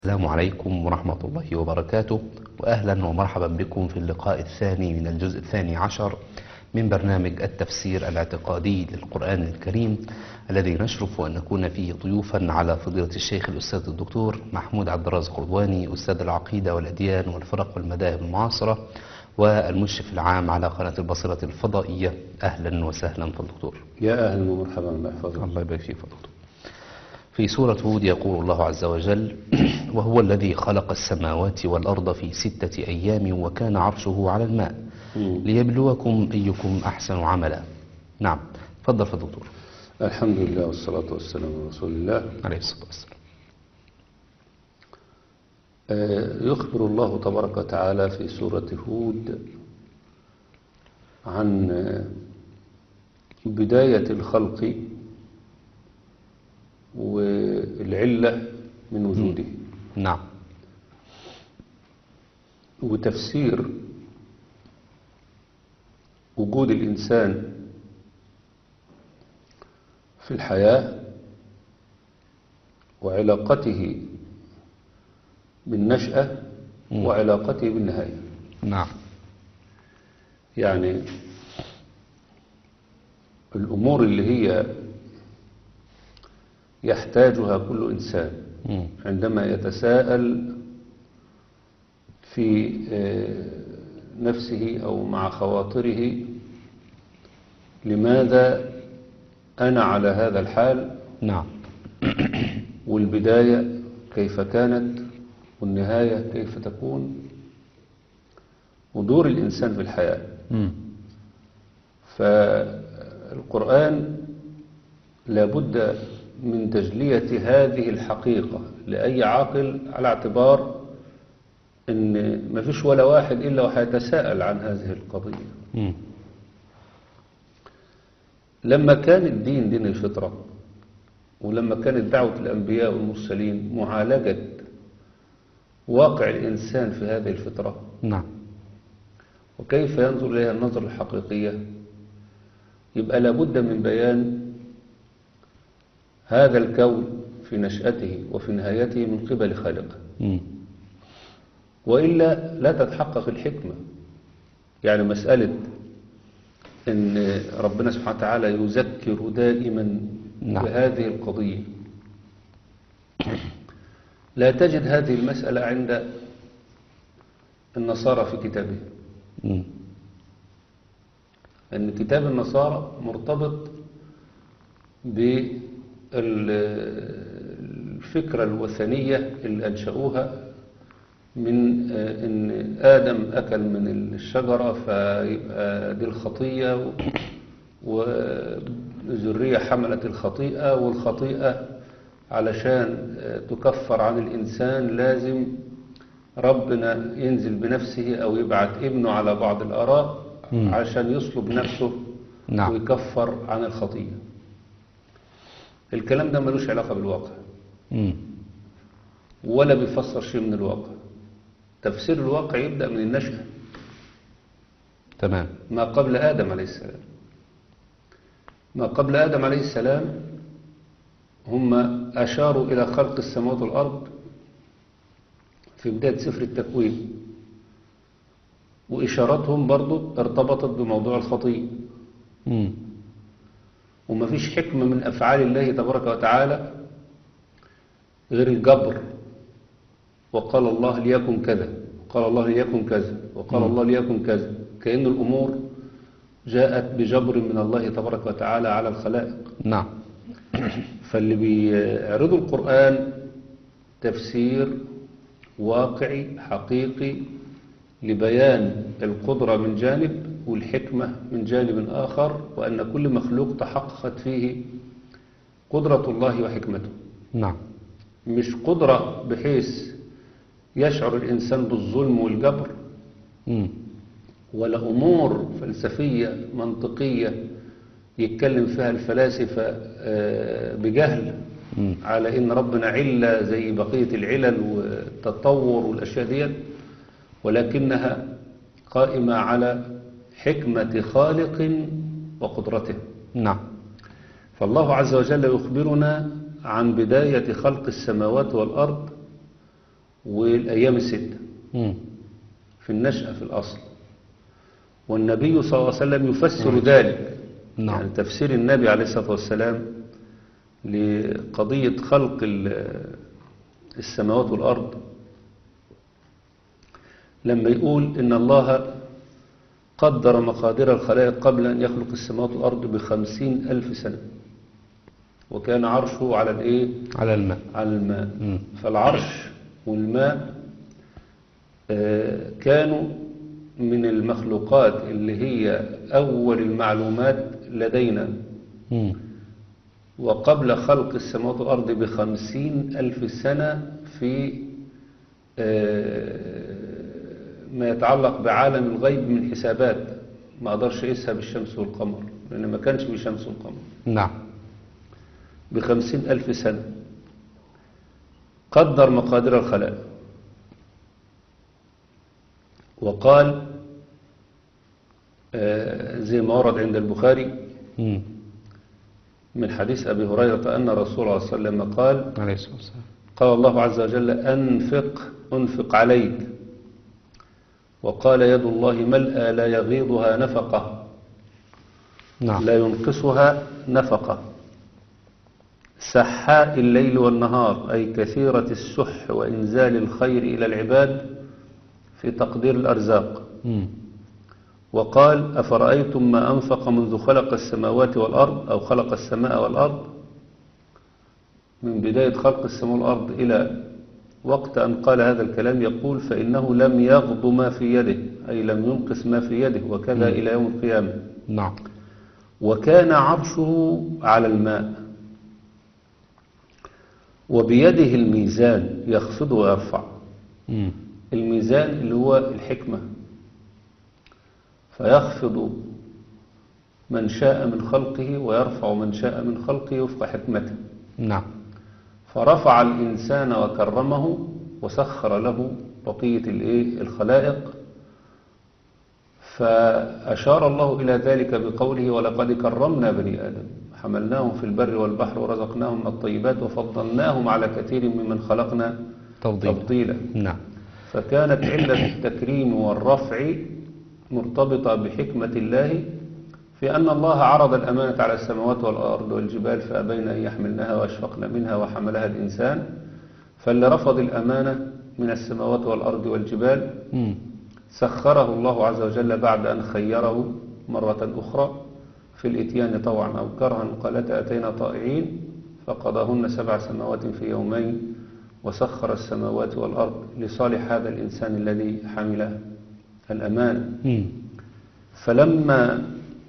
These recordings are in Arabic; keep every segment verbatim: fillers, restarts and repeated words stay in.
السلام عليكم ورحمة الله وبركاته، وأهلا ومرحبا بكم في اللقاء الثاني من الجزء الثاني عشر من برنامج التفسير الاعتقادي للقرآن الكريم، الذي نشرف أن نكون فيه ضيوفا على فضيلة الشيخ الأستاذ الدكتور محمود عبد الرازق رضواني، أستاذ العقيدة والأديان والفرق والمذاهب المعاصرة والمشرف العام على قناة البصيرة الفضائية. أهلا وسهلا فالدكتور. يا أهلا ومرحبا، الله يحفظك. الله يبارك فيك فالدكتور. في سورة هود يقول الله عز وجل: وهو الذي خلق السماوات والأرض في ستة أيام وكان عرشه على الماء ليبلوكم أيكم أحسن عملا. نعم، تفضل يا دكتور. الحمد لله والصلاة والسلام على رسول الله عليه الصلاة والسلام. يخبر الله تبارك وتعالى في سورة هود عن بداية الخلق والعلة من وجوده. نعم. وتفسير وجود الإنسان في الحياة وعلاقته بالنشأة وعلاقته بالنهاية. نعم. يعني الأمور اللي هي يحتاجها كل إنسان عندما يتساءل في نفسه أو مع خواطره: لماذا أنا على هذا الحال؟ نعم. والبداية كيف كانت والنهاية كيف تكون، ودور الإنسان في الحياة. مم. فالقرآن لابد من تجلية هذه الحقيقة لأي عاقل، على اعتبار أن ما فيش ولا واحد إلا وحيتساءل عن هذه القضية. مم. لما كان الدين دين الفطرة، ولما كانت دعوة الأنبياء والمرسلين معالجة واقع الإنسان في هذه الفطرة، نعم، وكيف ينظر إليها النظر الحقيقية، يبقى لابد من بيان هذا الكون في نشأته وفي نهايته من قبل خالقه. مم. وإلا لا تتحقق الحكمة. يعني مسألة أن ربنا سبحانه وتعالى يذكر دائما نعم. بهذه القضية، لا تجد هذه المسألة عند النصارى في كتابهم. مم. أن كتاب النصارى مرتبط بالفكرة الوثنية اللي أنشأوها من أن آدم أكل من الشجرة فيبقى دي الخطية، وذرية حملت الخطيئة، والخطيئة علشان تكفر عن الإنسان لازم ربنا ينزل بنفسه أو يبعث ابنه على بعض الآراء عشان يصلب نفسه. نعم. ويكفر عن الخطيئة. الكلام ده ملوش علاقة بالواقع، مم. ولا بيفسر شيء من الواقع. تفسير الواقع يبدأ من النشأة، تمام. ما قبل آدم عليه السلام. ما قبل آدم عليه السلام هم أشاروا إلى خلق السماوات والأرض في بداية سفر التكوين، وإشارتهم برضو ارتبطت بموضوع الخطيئة. مم. وما فيش حكمة من أفعال الله تبارك وتعالى غير الجبر. وقال الله ليكن كذا، وقال الله ليكن كذا، وقال الله ليكن كذا، كأن الأمور جاءت بجبر من الله تبارك وتعالى على الخلائق. نعم. فاللي بيعرضوا القرآن تفسير واقعي حقيقي لبيان القدرة من جانب والحكمة من جانب آخر، وأن كل مخلوق تحققت فيه قدرة الله وحكمته. نعم. مش قدرة بحيث يشعر الإنسان بالظلم والجبر، مم. ولا أمور فلسفية منطقية يتكلم فيها الفلاسفة بجهل مم. على إن ربنا علة زي بقية العلل والتطور والأشياء دي، ولكنها قائمة على حكمة خالق وقدرته. نعم. فالله عز وجل يخبرنا عن بداية خلق السماوات والأرض والأيام الستة مم. في النشأة في الأصل. والنبي صلى الله عليه وسلم يفسر مم. ذلك. نعم. يعني تفسير النبي عليه الصلاة والسلام لقضية خلق ال- السماوات والأرض لما يقول إن الله قدر مقادير الخلائق قبل أن يخلق السماوات والأرض بخمسين ألف سنة، وكان عرشه على الإيه؟ على الماء. على الماء. مم. فالعرش والماء آه، كانوا من المخلوقات اللي هي أول المعلومات لدينا، مم. وقبل خلق السماوات والأرض بخمسين ألف سنة في آه، ما يتعلق بعالم الغيب من حسابات ما أقدرش أقيسها بالشمس والقمر، لأن ما كانش بالشمس والقمر. نعم. بخمسين ألف سنة قدر مقادير الخلائق، وقال آه، زي ما ورد عند البخاري مم. من حديث أبي هريرة أن رسول الله صلى الله عليه وسلم قال عليه الصلاة والسلام. قال الله عز وجل أنفق أنفق عليك، وقال يد الله ملأى لا يغيضها نفقة نعم. لا ينقصها نفقة، سحاء الليل والنهار، أي كثيرة السح وإنزال الخير إلى العباد في تقدير الأرزاق. مم. وقال أفرأيتم ما أنفق منذ خلق السماوات والأرض أو خلق السماء والأرض، من بداية خلق السماء والأرض إلى وقت أن قال هذا الكلام يقول فإنه لم يغض ما في يده، أي لم ينقص ما في يده، وكذا مم. إلى يوم القيامة. نعم. وكان عرشه على الماء، وبيده الميزان يخفض ويرفع. مم. الميزان اللي هو الحكمة، فيخفض من شاء من خلقه ويرفع من شاء من خلقه وفق حكمته. نعم. فرفع الإنسان وكرمه وسخر له بقية الإيه؟ الخلائق. فأشار الله إلى ذلك بقوله ولقد كرمنا بني آدم حملناهم في البر والبحر ورزقناهم من الطيبات وفضلناهم على كثير ممن خلقنا تفضيل. تفضيلا. نعم. فكانت علة التكريم والرفع مرتبطة بحكمة الله في أن الله عرض الأمانة على السماوات والأرض والجبال فأبين أن يحملنها وأشفقن منها وحملها الإنسان. فاللي رفض الأمانة من السماوات والأرض والجبال مم. سخره الله عز وجل بعد أن خيره مرة أخرى في الإتيان طوعا أو كرها، قالت أتينا طائعين، فقضاهن سبع سماوات في يومين وسخر السماوات والأرض لصالح هذا الإنسان الذي حمل الأمانة. مم. فلما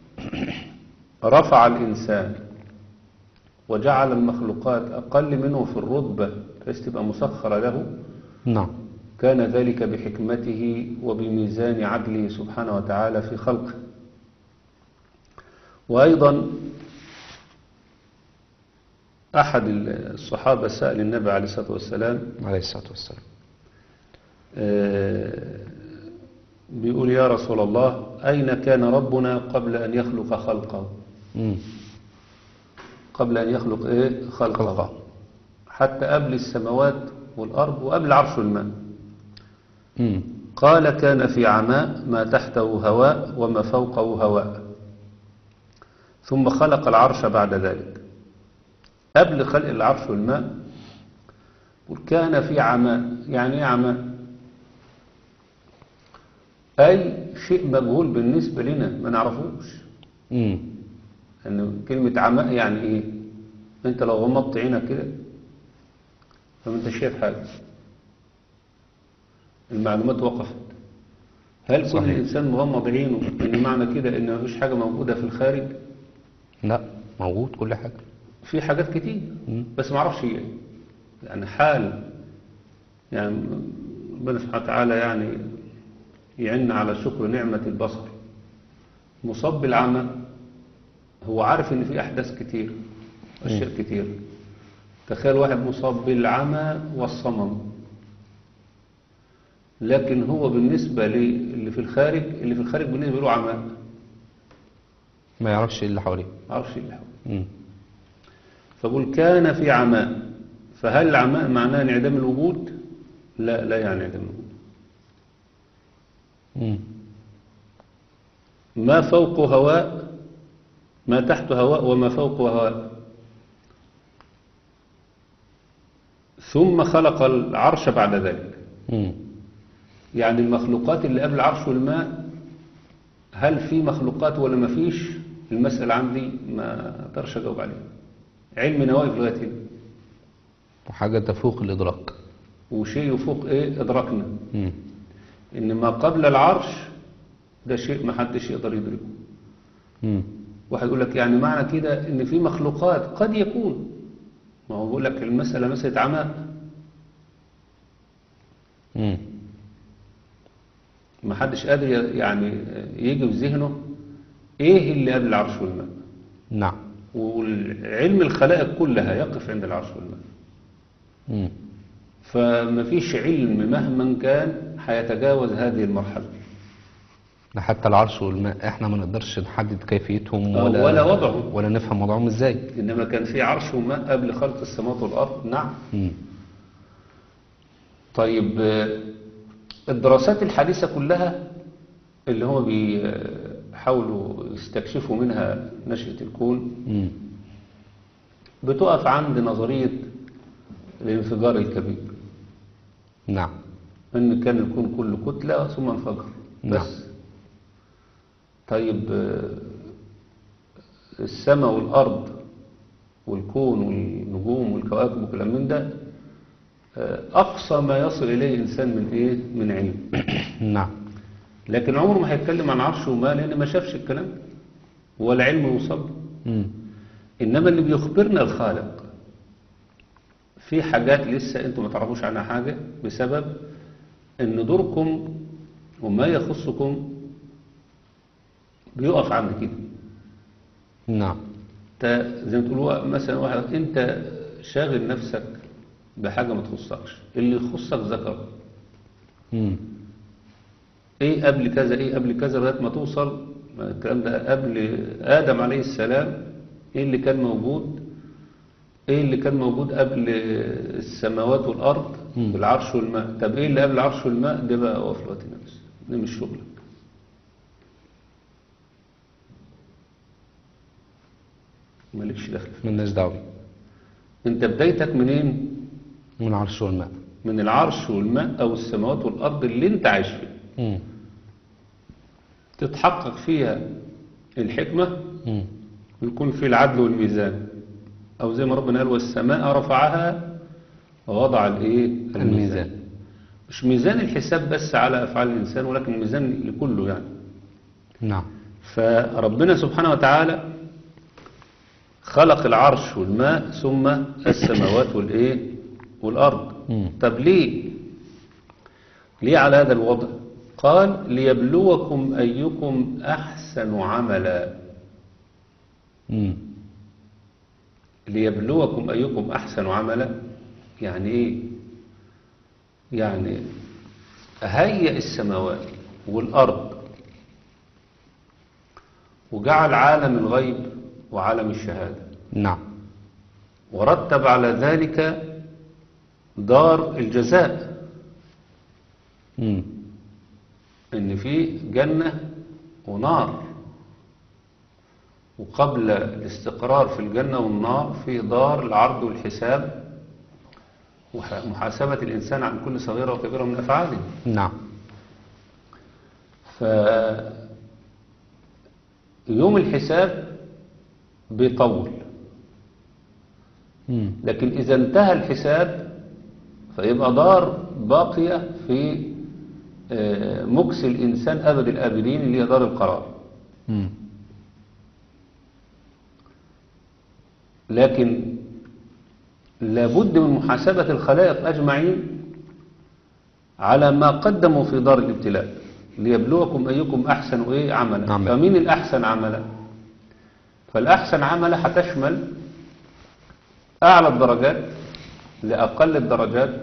رفع الإنسان وجعل المخلوقات أقل منه في الرتبة بحيث تبقى مسخرة له، نعم. كان ذلك بحكمته وبميزان عدله سبحانه وتعالى في خلقه. وأيضا أحد الصحابة سأل النبي عليه الصلاة والسلام عليه الصلاة والسلام. آه، بيقول يا رسول الله أين كان ربنا قبل أن يخلق خلقه؟ مم. قبل أن يخلق إيه؟ خلقه. خلقه. حتى قبل السماوات والأرض وقبل عرش الماء. مم. قال كان في عماء ما تحته هواء وما فوقه هواء، ثم خلق العرش بعد ذلك. قبل خلق العرش والماء كان في عماء. يعني ايه عماء؟ أي شيء مجهول بالنسبة لنا ما نعرفوش. مم. يعني كلمة عماء يعني ايه؟ انت لو غمضت عينك كده فما انت شايف حاجة، المعلومات وقفت. هل صحيح. كل إنسان مغمض عينه ان معنى كده ان مفيش حاجة موجودة في الخارج؟ لا، موجود كل حاجة. في حاجات كتير مم. بس ما اعرفش هي. يعني حال يعني ربنا سبحانه وتعالى يعني يعن على شكر نعمة البصر. مصاب بالعمى هو عارف ان في احداث كتير اشياء كتير. تخيل واحد مصاب بالعمى والصمم، لكن هو بالنسبة للي في الخارج اللي في الخارج بالنسبة له عمى، ما يعرفش اللي حواليه. ما عارفش اللي حواليه. مم. فقل كان في عماء. فهل العماء معناه انعدام الوجود؟ لا لا يعني علم الغيب. مم. ما فوق هواء، ما تحت هواء وما فوق هواء. ثم خلق العرش بعد ذلك. مم. يعني المخلوقات اللي قبل العرش والماء، هل في مخلوقات ولا ما فيش؟ المسألة عندي ما اقدرش اجاوب عليها، علمنا واقف لغاية هنا، وحاجة تفوق الإدراك. وشيء يفوق ايه ادراكنا. مم. ان ما قبل العرش ده شيء ما حدش يقدر يدركه. مم. واحد يقول لك يعني معنى كده ان في مخلوقات قد يكون، ما هو بيقول لك المسألة مسألة عماء، مم. ما حدش قادر ي- يعني يجي في ذهنه ايه اللي قبل العرش والماء. نعم. والعلم الخلائق كلها يقف عند العرش والماء. مم. فما فيش علم مهما كان هيتجاوز هذه المرحلة، حتى العرش والماء احنا ما نقدرش نحدد كيفيتهم أو ولا ولا وضعهم. ولا نفهم وضعهم ازاي. إنما كان في عرش وماء قبل خلق السماوات والأرض. نعم. مم. طيب آه، الدراسات الحديثة كلها اللي هم بيحاولوا يستكشفوا منها نشأة الكون مم. بتقف عند نظرية الانفجار الكبير، نعم. إن كان الكون كله كتلة ثم انفجر نعم. بس. طيب آه، السماء والأرض والكون والنجوم والكواكب وكلام من ده آه، أقصى ما يصل إليه إنسان من إيه؟ من علم. نعم. لكن عمره ما هيتكلم عن عرش وما، لأن ما شافش الكلام ده ولا علم يوصل له. مم. إنما اللي بيخبرنا الخالق في حاجات لسه أنتم ما تعرفوش عنها حاجة، بسبب إن دوركم وما يخصكم بيقف عند كده. نعم. انت زي ما تقولوا مثلا واحد انت شاغل نفسك بحاجة ما تخصكش، اللي يخصك ذكر مم. ايه قبل كذا ايه قبل كذا لغايه ما توصل الكلام ده قبل آدم عليه السلام. ايه اللي كان موجود، ايه اللي كان موجود قبل السماوات والارض مم. بالعرش والماء. طب ايه اللي قبل العرش والماء ده بقى هو في الوقت نفسه، ده مش شغلك. مالكش دخل فيه. ملناش دعوة. انت بدايتك منين؟ من العرش والماء. من العرش والماء او السماوات والارض اللي انت عايش فيها، مم. تتحقق فيها الحكمة مم. ويكون في العدل والميزان، او زي ما ربنا قال والسماء رفعها ووضع الايه الميزان. الميزان. مش ميزان الحساب بس على افعال الانسان، ولكن ميزان لكله يعني. نعم. فربنا سبحانه وتعالى خلق العرش والماء ثم السماوات والايه والارض. مم. طب ليه ليه على هذا الوضع؟ قال ليبلوكم ايكم احسن عملا. مم. ليبلوكم ايكم احسن عملا يعني ايه؟ يعني هيئ السماوات والارض وجعل عالم الغيب وعالم الشهادة، نعم. ورتب على ذلك دار الجزاء، مم. ان في جنة ونار، وقبل الاستقرار في الجنة والنار في دار العرض والحساب ومحاسبة الإنسان عن كل صغيرة وكبيرة من أفعاله. نعم. فيوم الحساب بيطول، مم. لكن إذا انتهى الحساب فيبقى دار باقية في آه، مكس الإنسان أبد الآبدين اللي هي دار القرار. مم. لكن لابد من محاسبة الخلائق أجمعين على ما قدموا في دار الابتلاء، ليبلوكم أيكم أحسن إيه عملا. عمل. فمين الأحسن عملا؟ فالأحسن عملا هتشمل أعلى الدرجات لأقل الدرجات،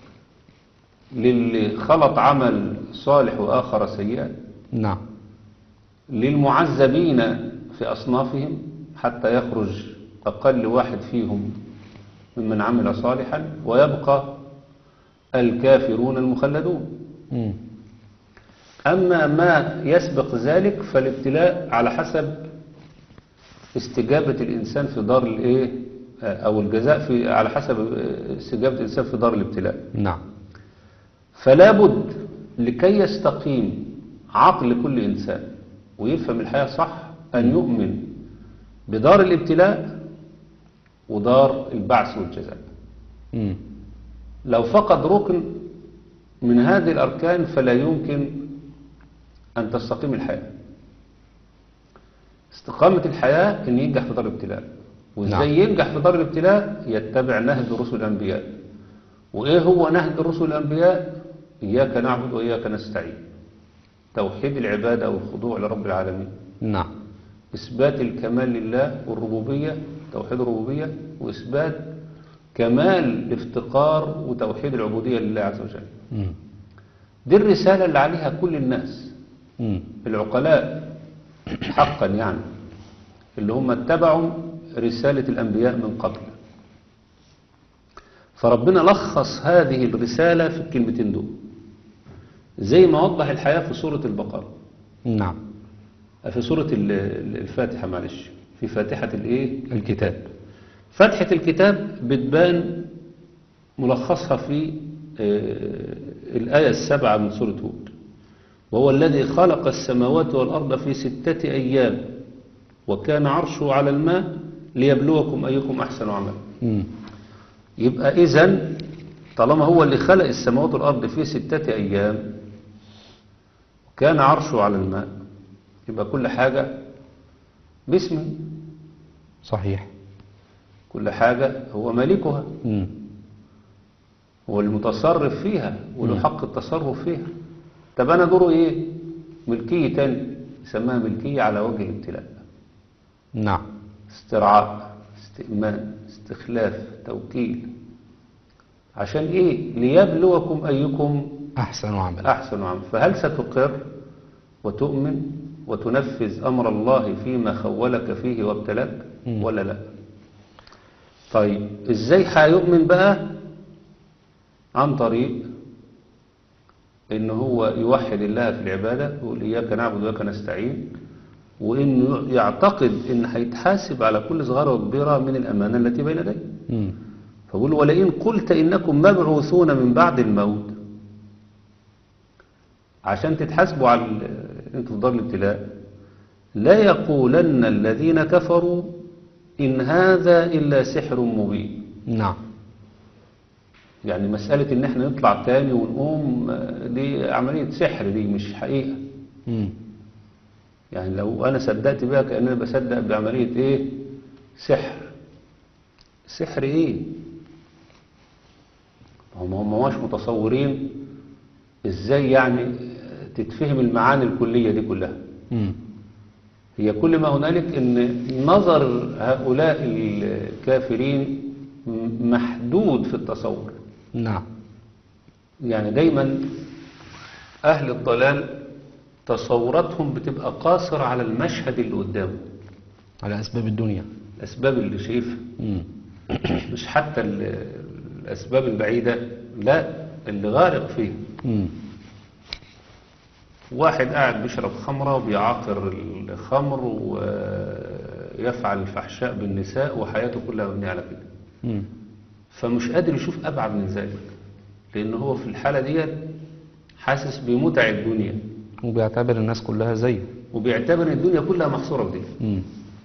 للي خلط عمل صالح وآخر سيئا، نعم. للمعذبين في أصنافهم حتى يخرج أقل واحد فيهم ممن عمل صالحا، ويبقى الكافرون المخلدون. مم. أما ما يسبق ذلك فالابتلاء على حسب استجابة الإنسان في دار الإيه أو الجزاء في على حسب استجابة الإنسان في دار الابتلاء. نعم. فلا بد لكي يستقيم عقل كل إنسان ويفهم الحياة صح أن يؤمن بدار الابتلاء ودار البعث والجزاء. مم. لو فقد ركن من هذه الأركان فلا يمكن أن تستقيم الحياة. استقامة الحياة أن ينجح في دار الابتلاء. وإزاي نعم. ينجح في دار الابتلاء؟ يتبع نهج رسل الأنبياء. وإيه هو نهج رسل الأنبياء؟ إياك نعبد وإياك نستعين، توحيد العبادة والخضوع لرب العالمين، نعم. إثبات الكمال لله والربوبية، توحيد الربوبية، وإثبات كمال الافتقار وتوحيد العبودية لله عز وجل. مم. دي الرسالة اللي عليها كل الناس مم. العقلاء حقا، يعني اللي هم اتبعوا رسالة الأنبياء من قبل. فربنا لخص هذه الرسالة في الكلمتين دول زي ما وضح الحياة في سورة البقرة. نعم. في سورة ال- ال- الفاتحة، معلش، في فاتحة الايه الكتاب. فاتحة الكتاب بتبان ملخصها في آه، الآية السابعة من سورة هود. وهو الذي خلق السماوات والأرض في ستة أيام وكان عرشه على الماء ليبلوكم أيكم أحسن عملا. مم. يبقى إذن طالما هو اللي خلق السماوات والأرض في ستة أيام وكان عرشه على الماء، يبقى كل حاجة باسمه، صحيح. كل حاجة هو مالكها، مم. هو المتصرف فيها وله مم. حق التصرف فيها. طب أنا دوره إيه؟ ملكية تاني يسمىها ملكية على وجه الابتلاء. نعم. استرعاء، استئمان، استخلاف، توكيل. عشان إيه؟ ليبلوكم أيكم أحسن عملا. أحسن عمل. فهل ستقر وتؤمن وتنفذ أمر الله فيما خولك فيه وابتلاك مم. ولا لا؟ طيب إزاي هيؤمن بقى؟ عن طريق إن هو يوحد الله في العبادة ويقول إياك نعبد وإياك نستعين، وإنه يعتقد إن هيتحاسب على كل صغيرة وكبيرة من الأمانة التي بين يديه. مم. فقول ولئن قلت إنكم مبعوثون من بعد الموت، عشان تتحاسبوا على ال- انتوا في دار الابتلاء، لا يقولن الذين كفروا إن هذا إلا سحر مبين. نعم. يعني مسألة إن احنا نطلع تاني ونقوم آه، دي عملية سحر، دي مش حقيقة. مم. يعني لو أنا صدقت بها كأننا بصدق بعملية إيه؟ سحر. سحر إيه؟ هم هم مش متصورين إزاي يعني تتفهم المعاني الكلية دي كلها. مم. هي كل ما هنالك إن نظر هؤلاء الكافرين محدود في التصور. نعم. يعني دايما أهل الضلال تصوراتهم بتبقى قاصرة على المشهد اللي قدامه، على أسباب الدنيا. الأسباب اللي شايفها، مم. مش حتى ال- الأسباب البعيدة، لا، اللي غارق فيه. مم. واحد قاعد بيشرب خمرة وبيعاقر الخمر ويفعل الفحشاء بالنساء وحياته كلها مبنية على كده، مم. فمش قادر يشوف أبعد من ذلك، لأن هو في الحالة دي حاسس بمتع الدنيا وبيعتبر الناس كلها زيه. وبيعتبر ان الدنيا كلها محصورة في دي. مم.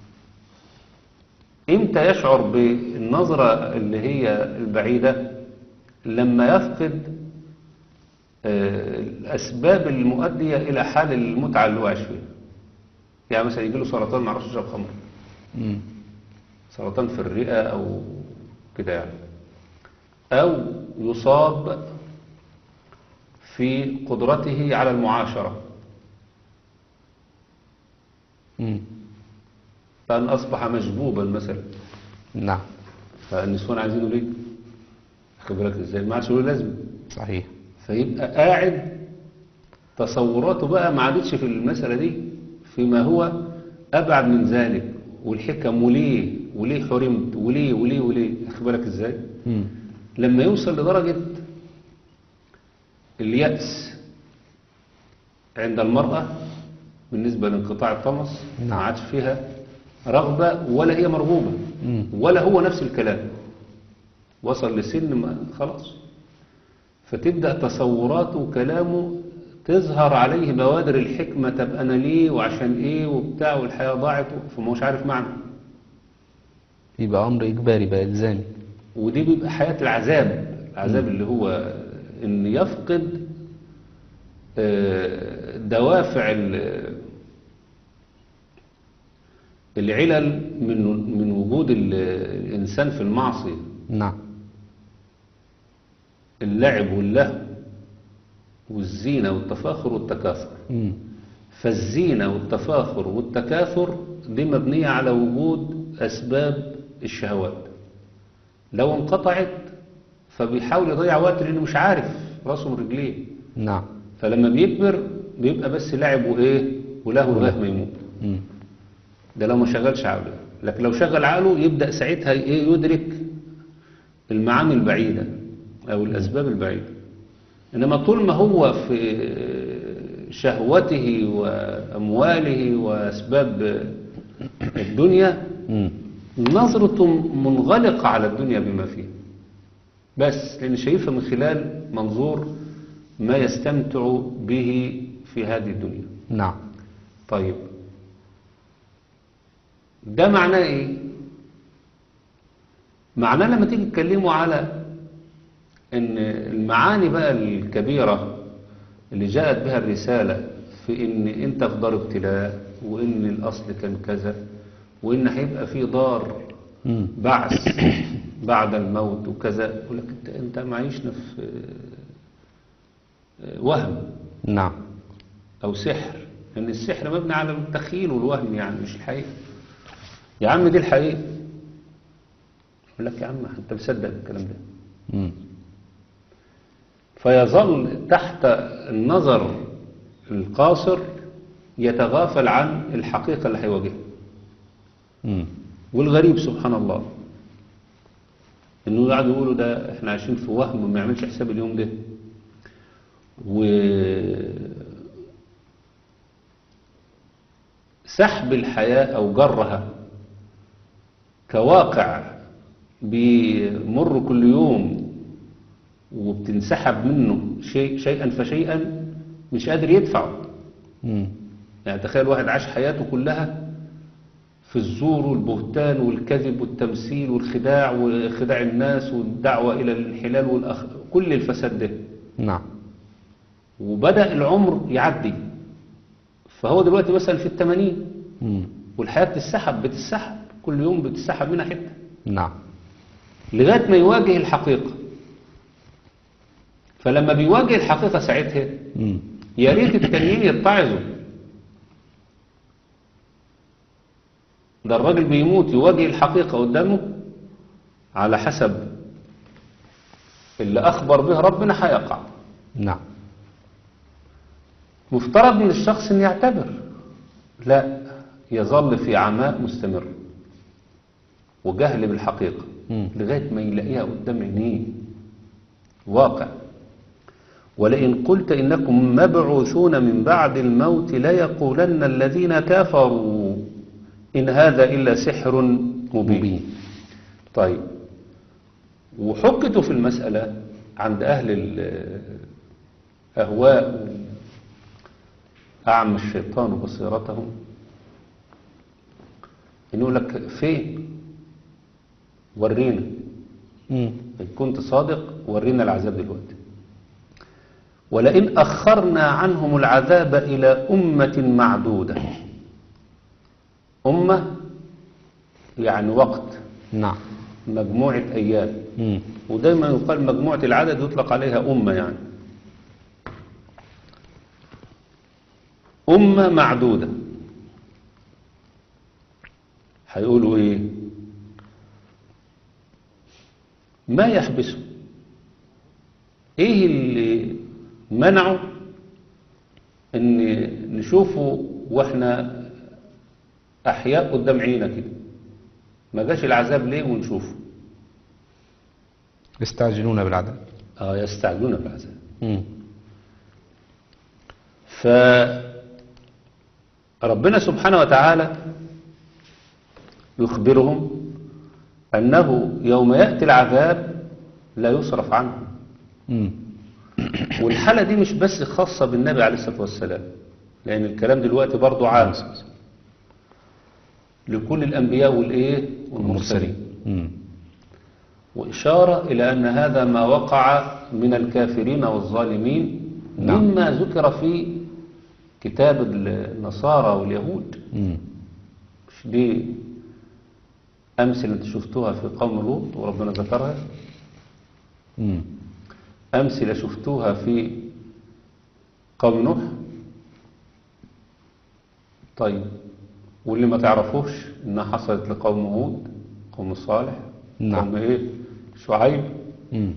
امتى يشعر بالنظرة اللي هي البعيدة؟ لما يفقد آه، الأسباب المؤدية إلى حال المتعة اللي هو عايش فيها. يعني مثلا يجي له سرطان ما يعرفش يشرب خمر، مم. سرطان في الرئة أو كده يعني، أو يصاب في قدرته على المعاشرة، مم. فأن أصبح مجبوبا مثلا، نعم. فالنسوان عايزينه ليه؟ خد بالك ازاي؟ ما عادش له لازمه. صحيح. فيبقى قاعد تصوراته بقى ما عادتش في المسألة دي، فيما هو أبعد من ذلك، والحكم وليه وليه حرمت وليه وليه وليه. خد بالك ازاي؟ مم. لما يوصل لدرجة اليأس عند المرأة بالنسبة لانقطاع الطمس، ما نعم. عادش فيها رغبة ولا هي مرغوبة، مم. ولا هو نفس الكلام، وصل لسن ما خلاص، فتبدأ تصوراته وكلامه تظهر عليه بوادر الحكمة. طب أنا ليه وعشان إيه وبتاع، والحياة ضاعت، فما هوش عارف معنى. يبقى أمر إجباري بقى إلزامي. ودي بيبقى حياة العذاب، العذاب مم. اللي هو إن يفقد آه، دوافع ال- العلل من من وجود ال- الإنسان في المعصية، نعم. اللعب واللهو والزينة والتفاخر والتكاثر. مم. فالزينة والتفاخر والتكاثر دي مبنية على وجود أسباب الشهوات. لو انقطعت فبيحاول يضيع وقت لأنه مش عارف راسه من رجليه، نعم. فلما بيكبر بيبقى بس لعب وإيه ولهو لغاية ما يموت. مم. ده لو ما شغلش عقله، لكن لو شغل عقله يبدأ ساعتها إيه يدرك المعاني البعيدة أو الأسباب البعيدة. إنما طول ما هو في شهوته وأمواله وأسباب الدنيا مم. نظرته منغلقة على الدنيا بما فيها، بس لأن شايفها من خلال منظور ما يستمتع به في هذه الدنيا. نعم. طيب ده معناه إيه؟ معناه لما تيجي تكلموا على ان المعاني بقى الكبيرة اللي جاءت بها الرسالة في ان انت في دار ابتلاء، وان الاصل كان كذا، وان هيبقى في دار مم. بعث بعد الموت وكذا، يقول لك انت انت معيشنا في وهم نعم. او سحر، لان السحر مبني على التخيل والوهم، يعني مش الحقيقة. يا عم دي الحقيقة، يقول لك يا عم انت مصدق الكلام ده. مم. فيظل تحت النظر القاصر يتغافل عن الحقيقة اللي هيواجهها. مم. والغريب سبحان الله انه قاعد يقولوا ده احنا عايشين في وهم وما يعملش حساب اليوم ده، وسحب الحياة او جرها كواقع بيمر كل يوم وبتنسحب منه شيء شيئا فشيئا، مش قادر يدفعه. مم. يعني تخيل واحد عاش حياته كلها في الزور والبهتان والكذب والتمثيل والخداع وخداع الناس والدعوة إلى الانحلال والأخ... كل الفساد ده، نعم. وبدأ العمر يعدي، فهو دلوقتي مثلا في الثمانين مم. والحياة بتتسحب بتتسحب كل يوم بتتسحب منها حتة، نعم. لغاية ما يواجه الحقيقة. فلما بيواجه الحقيقة ساعتها مم. يا ريت التانيين يتعظوا. ده الراجل بيموت يواجه الحقيقة قدامه على حسب اللي أخبر به ربنا هيقع. نعم. مفترض من الشخص أن يعتبر، لا، يظل في عماء مستمر وجهل بالحقيقة مم. لغاية ما يلاقيها قدام عينيه واقع. ولئن قلت إنكم مبعوثون من بعد الموت ليقولن الذين كفروا إن هذا إلا سحر مبين, مبين. طيب، وحكته في المسألة عند أهل الأهواء أعمى الشيطان بصيرتهم، إنه يقول لك فين ورينا، مم. إن كنت صادق ورينا العذاب دلوقتي. ولئن أخرنا عنهم العذاب إلى أمة معدودة، أمة يعني وقت، نعم. مجموعة أيام، مم. ودايما يقال مجموعة العدد يطلق عليها أمة، يعني أمة معدودة. هيقولوا إيه؟ ما يحبسه؟ إيه اللي منعوا إن نشوفه وإحنا أحياء قدام عيننا كده؟ ما جاش العذاب ليه ونشوفه؟ يستعجلون بالعذاب. آه يستعجلون بالعذاب. مم. فربنا سبحانه وتعالى يخبرهم أنه يوم يأتي العذاب لا يصرف عنه. مم. والحالة دي مش بس خاصة بالنبي عليه الصلاة والسلام، لأن الكلام دلوقتي برضو عام لكل الأنبياء والإيه والمرسلين، مم. وإشارة إلى أن هذا ما وقع من الكافرين والظالمين نعم. مما ذكر في كتاب النصارى واليهود. مم. مش دي أمثلة انت شفتوها في قوم لوط وربنا ذكرها، مم. أمثلة شفتوها في قوم نوح. طيب واللي ما تعرفوش إنها حصلت لقوم هود، قوم صالح، نعم. قوم إيه شعيب، مم.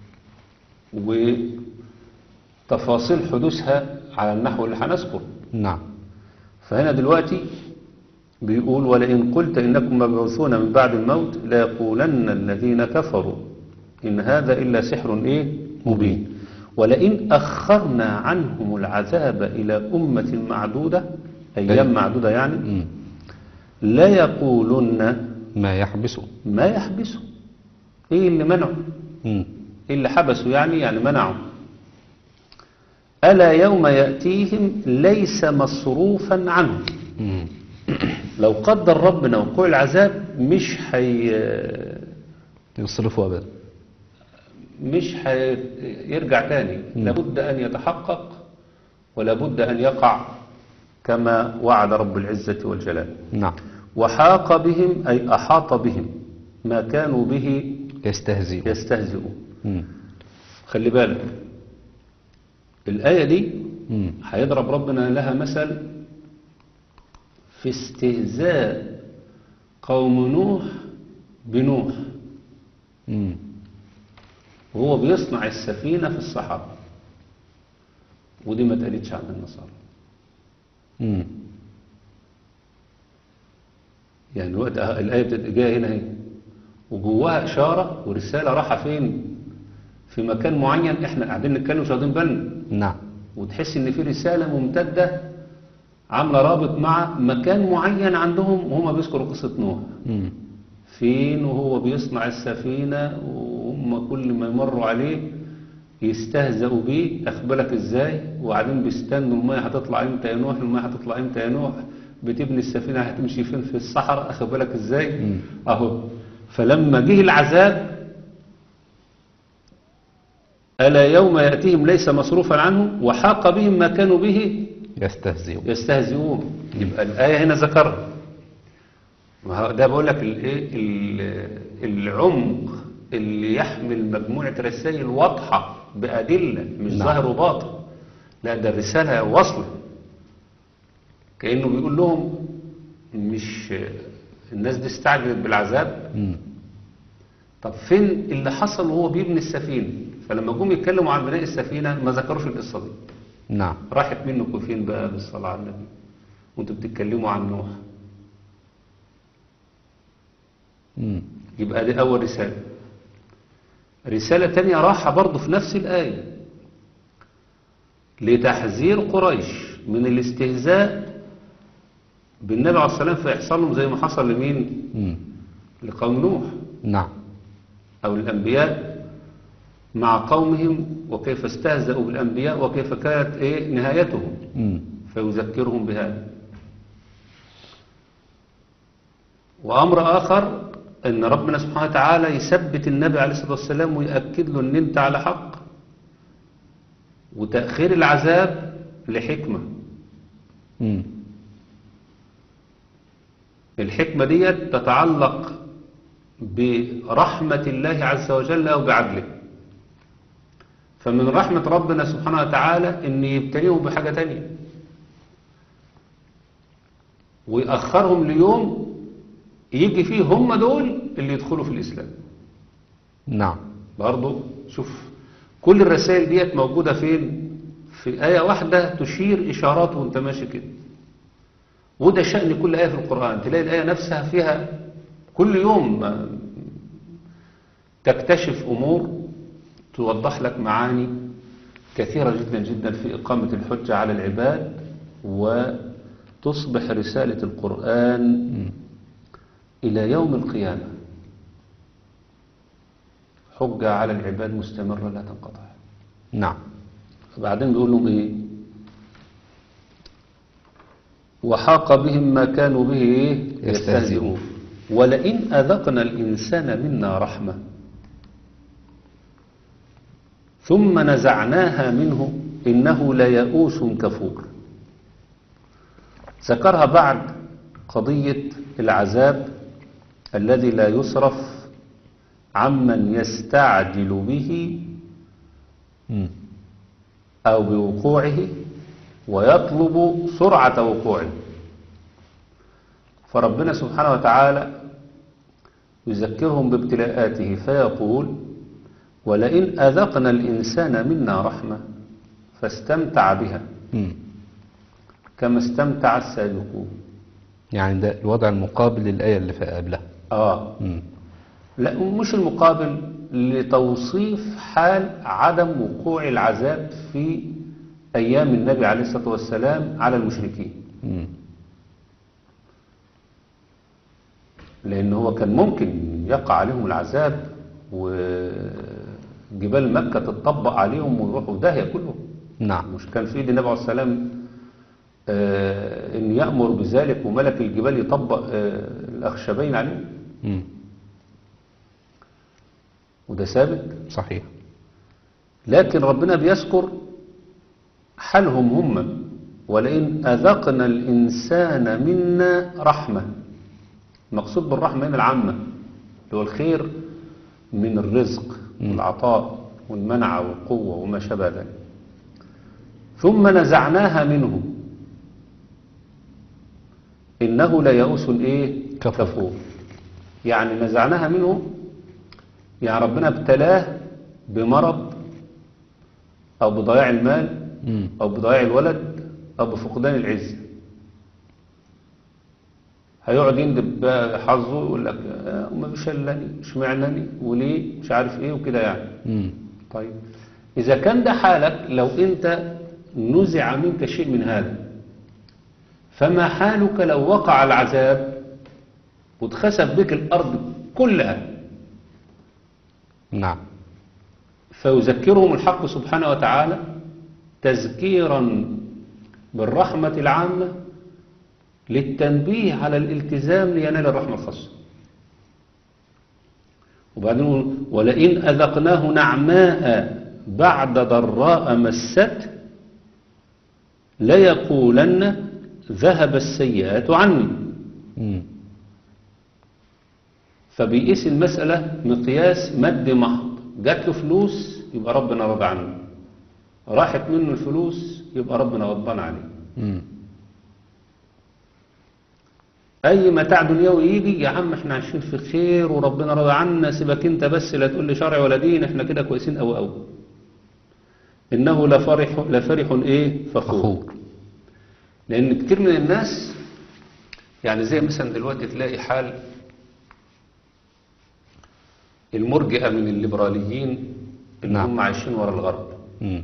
وتفاصيل حدوثها على النحو اللي هنذكره. نعم. فهنا دلوقتي بيقول ولئن قلت إنكم مبعوثون من بعد الموت ليقولن الذين كفروا إن هذا إلا سحر إيه مبين ولئن أخرنا عنهم العذاب إلى أمة معدودة أيام معدودة يعني مم. لا يقولن ما يحبسه. ما يحبسه. إيه اللي منعه؟ مم. إيه اللي حبسه يعني يعني منعه. ألا يوم يأتيهم ليس مصروفا عنه. مم. لو قدر ربنا وقوع العذاب مش حي يصرفه أبدا. مش هيرجع تاني، لابد أن يتحقق ولابد أن يقع كما وعد رب العزة والجلال. نعم. وحاق بهم أي أحاط بهم ما كانوا به يستهزئ. يستهزئون. مم. خلي بالك الآية دي مم. هيضرب ربنا لها مثل في استهزاء قوم نوح بنوح مم. وهو بيصنع السفينة في الصحراء، ودي ما اتقالتش عن النصارى. مم. يعني الوقت الآية جاية هنا اهي وجواها إشارة ورسالة راحة فين في مكان معين احنا قاعدين نتكلم مش واخدين بالنا، نعم. وتحس ان في رسالة ممتدة عاملة رابط مع مكان معين عندهم وهم بيذكروا قصة نوح. مم. فين وهو بيصنع السفينة وهم كل ما يمروا عليه يستهزئوا بيه، أخبرك ازاي، وبعدين بيستنوا المية هتطلع امتى يا نوح، المية هتطلع امتى يا نوح، بتبني السفينة هتمشي فين في الصحراء، أخبرك ازاي. مم. اهو فلما جه العذاب ألا يوم يأتيهم ليس مصروفا عنه وحاق بهم ما كانوا به يستهزئ. يستهزئون. يبقى الآية هنا ذكرها. ده بقول لك الايه العمق اللي يحمل مجموعة رسائل واضحة بأدلة مش نعم. ظاهر وباطن، لا ده الرسالة واصلة كأنه بيقول لهم مش الناس دي استعجلت بالعذاب. مم. طب فين اللي حصل وهو بيبني السفينة؟ فلما جم يتكلموا عن بناء السفينة ما ذكروش القصة دي. نعم. راحت منكم فين بقى بالصلاة على النبي وانتوا بتتكلموا عن نوح؟ مم. يبقى دي أول رسالة. رسالة تانية راحة برضو في نفس الآية لتحذير قريش من الاستهزاء بالنبي عليه الصلاة والسلام فيحصل لهم زي ما حصل لمين؟ مم. لقوم نوح نعم. أو الأنبياء مع قومهم وكيف استهزأوا بالأنبياء وكيف كانت إيه نهايتهم. مم. فيذكرهم بهذا. وأمر آخر أن ربنا سبحانه وتعالى يثبت النبي عليه الصلاة والسلام ويأكد له أن أنت على حق، وتأخير العذاب لحكمة. مم. الحكمة دي تتعلق برحمة الله عز وجل أو بعدله. فمن رحمة ربنا سبحانه وتعالى أن يبتليهم بحاجة تانية ويأخرهم ليوم يجي فيه هم دول اللي يدخلوا في الإسلام. نعم. برضو شوف كل الرسائل ديت موجودة فين؟ في آية واحدة تشير إشارات وانت ماشي كده. وده شأن كل آية في القرآن، تلاقي الآية نفسها فيها كل يوم تكتشف أمور توضح لك معاني كثيرة جدا جدا في إقامة الحجة على العباد، وتصبح رسالة القرآن مم. إلى يوم القيامة حجة على العباد مستمرة لا تنقطع. نعم. فبعدين بيقول لهم إيه؟ وحاق بهم ما كانوا به إيه؟ يستهزئون ولئن أذقنا الإنسان منا رحمة ثم نزعناها منه إنه ليئوس كفور. ذكرها بعد قضية العذاب الذي لا يصرف عمن يستعجل به مم. أو بوقوعه ويطلب سرعة وقوعه. فربنا سبحانه وتعالى يذكرهم بابتلاءاته فيقول ولئن أذقنا الإنسان منا رحمة فاستمتع بها مم. كما استمتع السابقون. يعني ده الوضع المقابل للآية اللي في قبلها. آه مم. لا مش المقابل، لتوصيف حال عدم وقوع العذاب في أيام النبي عليه الصلاة والسلام على المشركين. مم. لأن هو كان ممكن يقع عليهم العذاب وجبال مكة تطبق عليهم ويروحوا في داهية كلهم. نعم. مش كان في ايد النبي عليه الصلاة والسلام آه ان يأمر بذلك وملك الجبال يطبق آه الأخشبين عليهم. مم. وده ثابت. صحيح. لكن ربنا بيذكر حالهم هم ولئن أذقنا الإنسان منا رحمة. المقصود بالرحمة هنا العامة اللي هو الخير من الرزق والعطاء والمنع والقوة وما شابه ذلك ثم نزعناها منه إنه ليئوس إيه؟ كفور. كفور. يعني نزعناها منه يعني ربنا ابتلاه بمرض أو بضياع المال مم. أو بضياع الولد أو بفقدان العزة. هيقعد يندب بقى حظه ويقول لك آه ما بيشلني مش معناني وليه مش عارف ايه وكده يعني. مم. طيب إذا كان ده حالك لو أنت نزع منك شيء من هذا فما حالك لو وقع العذاب واتخسف بك الأرض كلها. نعم. فيذكرهم الحق سبحانه وتعالى تذكيرا بالرحمة العامة للتنبيه على الالتزام لينال الرحمة الخاصة. وبعدين ولئن أذقناه نعماء بعد ضراء مسته ليقولن ذهب السيئات عني. مم. فبيقيس المسألة مقياس مد محض. جات له فلوس يبقى ربنا رضى عنه، راحت منه الفلوس يبقى ربنا غضبان عليه. مم. اي متاع دنيوي يجي يا عم احنا عايشين في خير وربنا رضى عنا، سيبك انت بس لا تقول لي شرع ولا دين، احنا كده كويسين قوي قوي. انه لفرح لفرح ايه فخور. فخور. لان كتير من الناس يعني زي مثلا دلوقتي تلاقي حال المرجئه من الليبراليين اللي نعم. هم عايشين ورا الغرب مم.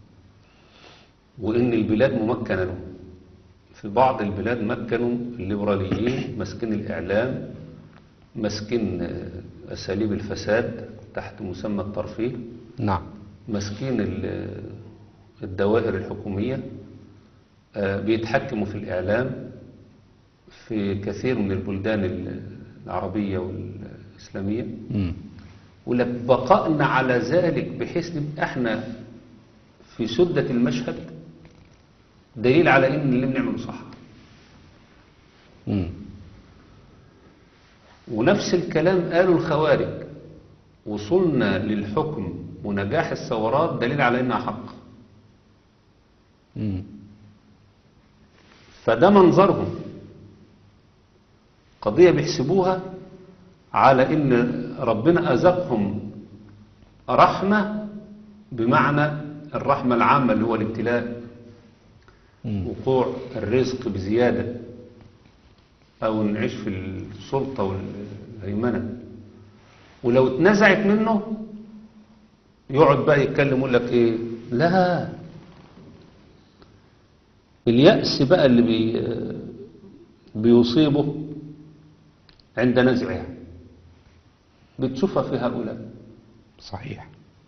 وان البلاد ممكنه لهم. في بعض البلاد مكنوا الليبراليين ماسكين الإعلام، ماسكين أساليب الفساد تحت مسمى الترفيه، نعم. ماسكين الدوائر الحكومية، بيتحكموا في الإعلام في كثير من البلدان العربية والإسلامية. مم. ولك بقائنا على ذلك بحيث نبقى احنا في سدة المشهد دليل على ان اللي بنعمله صح. مم. ونفس الكلام قالوا الخوارج، وصلنا للحكم ونجاح الثورات دليل على انها حق. مم. فده منظرهم، قضية بيحسبوها على ان ربنا أذقهم رحمة بمعنى الرحمة العامة اللي هو الابتلاء، مم. وقوع الرزق بزيادة أو نعيش في السلطة والهيمنة. ولو اتنزعت منه يقعد بقى يتكلم يقول لك إيه لا، اليأس بقى اللي بي بيصيبه عند نزعها بتشوفها في هؤلاء. صحيح.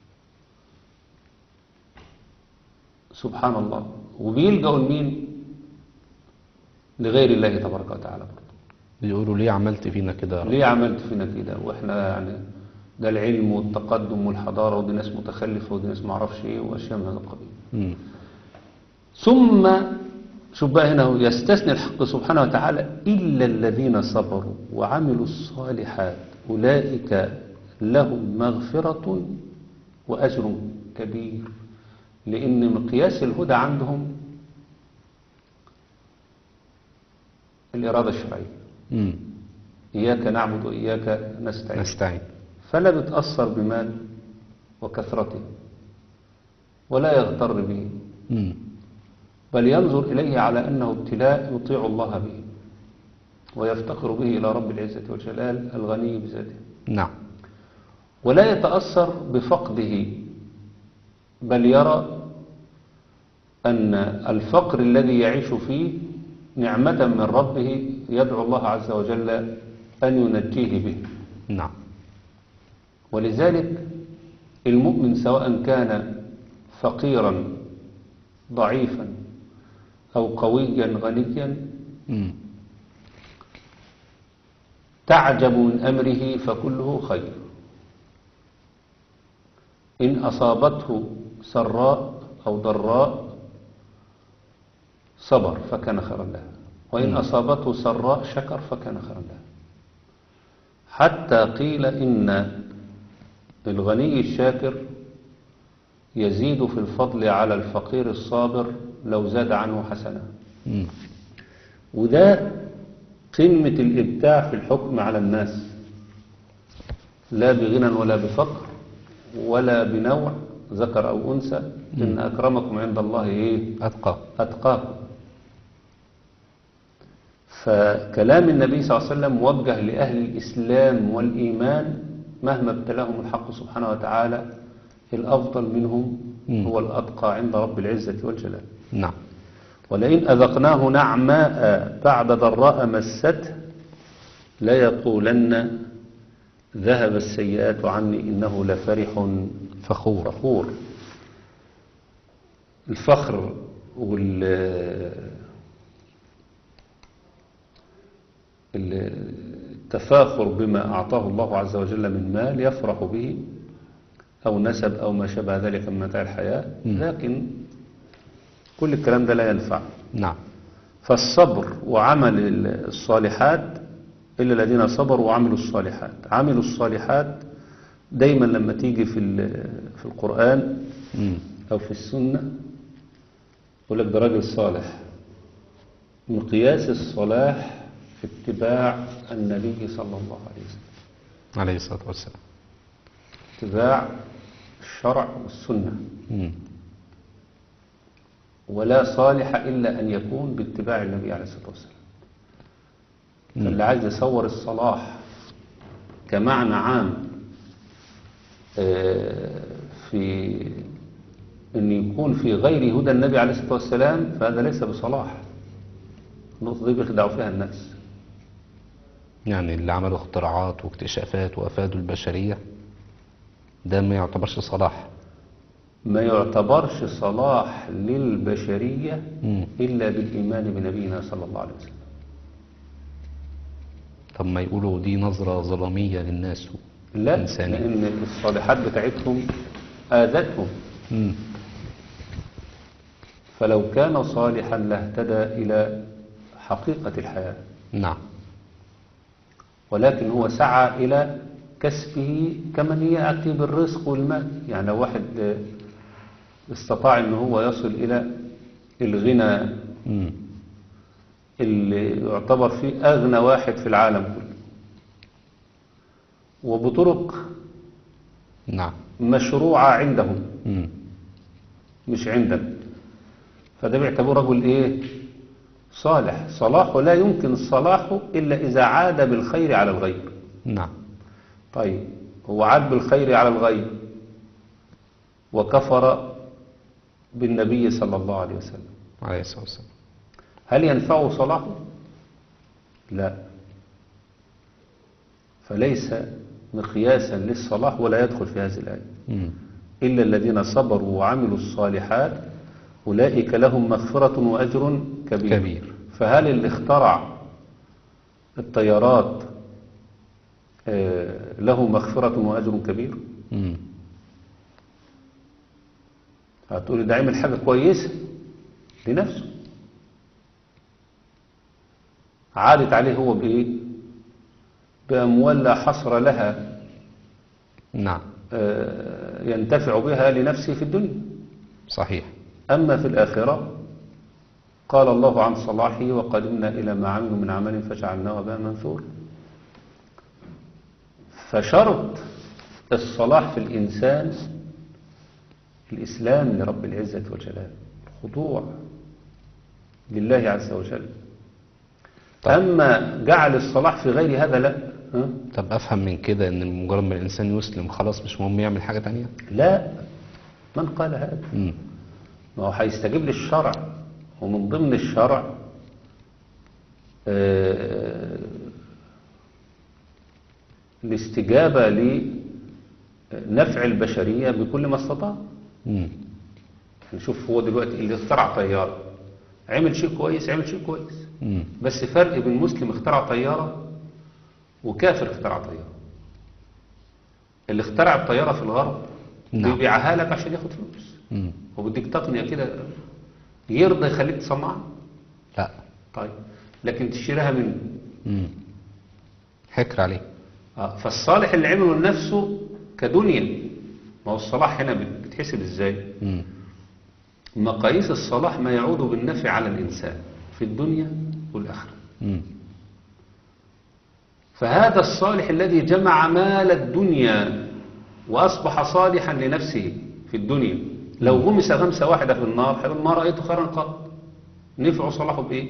سبحان الله. وبيلجأوا لمين؟ لغير الله تبارك وتعالى برضه. بيقولوا ليه عملت فينا كده يا رب؟ ليه عملت فينا كده واحنا يعني ده العلم والتقدم والحضارة ودي ناس متخلفة ودي ناس معرفش ايه واشياء من هذا القبيل. مم. ثم شوف بقى هنا هو يستثني الحق سبحانه وتعالى إلا الذين صبروا وعملوا الصالحات أولئك لهم مغفرة وأجر كبير. لأن مقياس الهدى عندهم الإرادة الشرعية. مم. إياك نعبد وإياك نستعين. نستعين. فلا بتأثر بمال وكثرته ولا يغتر به، مم. بل ينظر إليه على أنه ابتلاء يطيع الله به ويفتقر به إلى رب العزة والجلال الغني بذاته. نعم. ولا يتأثر بفقده، بل يرى أن الفقر الذي يعيش فيه نعمة من ربه يدعو الله عز وجل أن ينجيه به. نعم. ولذلك المؤمن سواء كان فقيرا ضعيفا أو قويا غنيا مم. تعجب من أمره فكله خير. إن أصابته سراء أو ضراء صبر فكان خيرا له، وإن مم. أصابته سراء شكر فكان خيرا له. حتى قيل إن الغني الشاكر يزيد في الفضل على الفقير الصابر لو زاد عنه حسنة. مم. وده قمة الإبداع في الحكم على الناس، لا بغنى ولا بفقر ولا بنوع ذكر أو أنثى. إن أكرمكم عند الله إيه؟ أتقى. أتقاكم. فكلام النبي صلى الله عليه وسلم موجه لأهل الإسلام والإيمان مهما ابتلاهم الحق سبحانه وتعالى، الأفضل منهم مم. هو الأتقى عند رب العزة والجلال. نعم. ولئن أذقناه نعماء بعد ضراء مسته ليقولن ذهب السيئات عني إنه لفرح فخور. فخور. الفخر وال التفاخر بما أعطاه الله عز وجل من مال يفرح به أو نسب أو ما شابه ذلك من متاع الحياة، مم. لكن كل الكلام ده لا ينفع. نعم. فالصبر وعمل الصالحات إلا الذين صبروا وعملوا الصالحات. عملوا الصالحات دايما لما تيجي في في القرآن مم. أو في السنة يقول لك ده راجل صالح. مقياس الصلاح في اتباع النبي صلى الله عليه وسلم، عليه الصلاة والسلام. اتباع الشرع والسنة. مم. ولا صالح إلا أن يكون باتباع النبي عليه الصلاة والسلام. مم. فاللي عايز يصور الصلاح كمعنى عام آه، في أن يكون في غير هدى النبي عليه الصلاة والسلام فهذا ليس بصلاح. النقطة دي بيخدعوا فيها الناس. يعني اللي عملوا اختراعات واكتشافات وأفادوا البشرية ده ما يعتبرش صلاح. ما يعتبرش صلاح للبشرية مم. إلا بالإيمان بنبينا صلى الله عليه وسلم. طب ما يقولوا دي نظرة ظلامية للناس لا، إنسانية. لأن الصالحات بتاعتهم آذتهم. مم. فلو كان صالحا لاهتدى إلى حقيقة الحياة، نعم. ولكن هو سعى إلى كسبه كمن يأتي بالرزق والمال. يعني لو واحد استطاع أنه هو يصل إلى الغنى مم. اللي يعتبر فيه أغنى واحد في العالم كله وبطرق نعم. مشروعة عندهم مم. مش عندنا، فده بيعتبره رجل إيه؟ صالح. صلاحه لا يمكن صلاحه إلا إذا عاد بالخير على الغير. نعم. طيب هو عاد بالخير على الغير وكفر بالنبي صلى الله عليه وسلم، عليه الصلاة والسلام. هل ينفعه صلاحه؟ لا، فليس مقياسا للصلاح ولا يدخل في هذه الآية. مم. إلا الذين صبروا وعملوا الصالحات أولئك لهم مغفرة وأجر كبير. كبير. فهل اللي اخترع الطيارات آه، له مغفرة وأجر كبير؟ مم. هتقولي ده عمل حاجة كويسة لنفسه، عادت عليه هو بإيه؟ بأموال لا حصر لها نعم. آه، ينتفع بها لنفسه في الدنيا. صحيح. أما في الآخرة قال الله عن صلاحه وقدمنا إلى ما عملوا من عمل فجعلناه هباء منثورا. فشرط الصلاح في الإنسان الإسلام لرب العزة والجلال، الخضوع لله عز وجل. طب. أما جعل الصلاح في غير هذا لا. ها؟ طب أفهم من كده إن مجرد ما الإنسان يسلم خلاص مش مهم يعمل حاجة تانية؟ لا، من قال هذا؟ مم. ما هو هيستجيب للشرع، ومن ضمن الشرع آه، الاستجابة لنفع البشرية بكل ما استطاع. مم. نشوف هو دلوقتي اللي اخترع طيارة عمل شيء كويس، عمل شيء كويس. مم. بس فرق بين مسلم اخترع طيارة وكافر اخترع طيارة. اللي اخترع الطيارة في الغرب نعم. بيبيعها لك عشان ياخد فلوس، مم. وبديك تقنية كده يرضى يخليك تصنعها؟ لا. طيب، لكن تشتريها منه. مم. حكر عليه. آه، فالصالح اللي عمله لنفسه كدنيا. ما هو الصلاح هنا بتحسب ازاي؟ مم. مقاييس الصلاح ما يعود بالنفع على الإنسان في الدنيا والآخرة. مم. فهذا الصالح الذي جمع مال الدنيا وأصبح صالحا لنفسه في الدنيا، لو غمس غمسة واحدة في النار هيقول ما رأيت خيرا قط. نفعه صلاحه بإيه؟